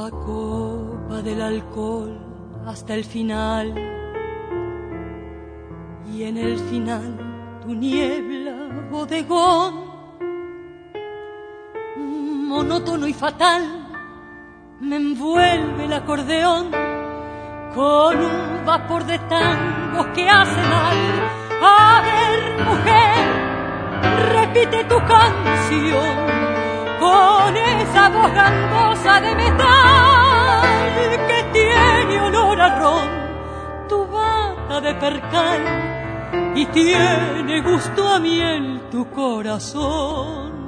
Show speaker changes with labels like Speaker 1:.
Speaker 1: la copa del alcohol hasta el final, y en el final tu niebla bodegón, monótono y fatal, me envuelve el acordeón con un vapor de tangos que hace mal. A ver, mujer, repite tu canción con esa voz gangosa de metal que tiene olor a ron, tu bata de percal, y tiene gusto a miel tu corazón.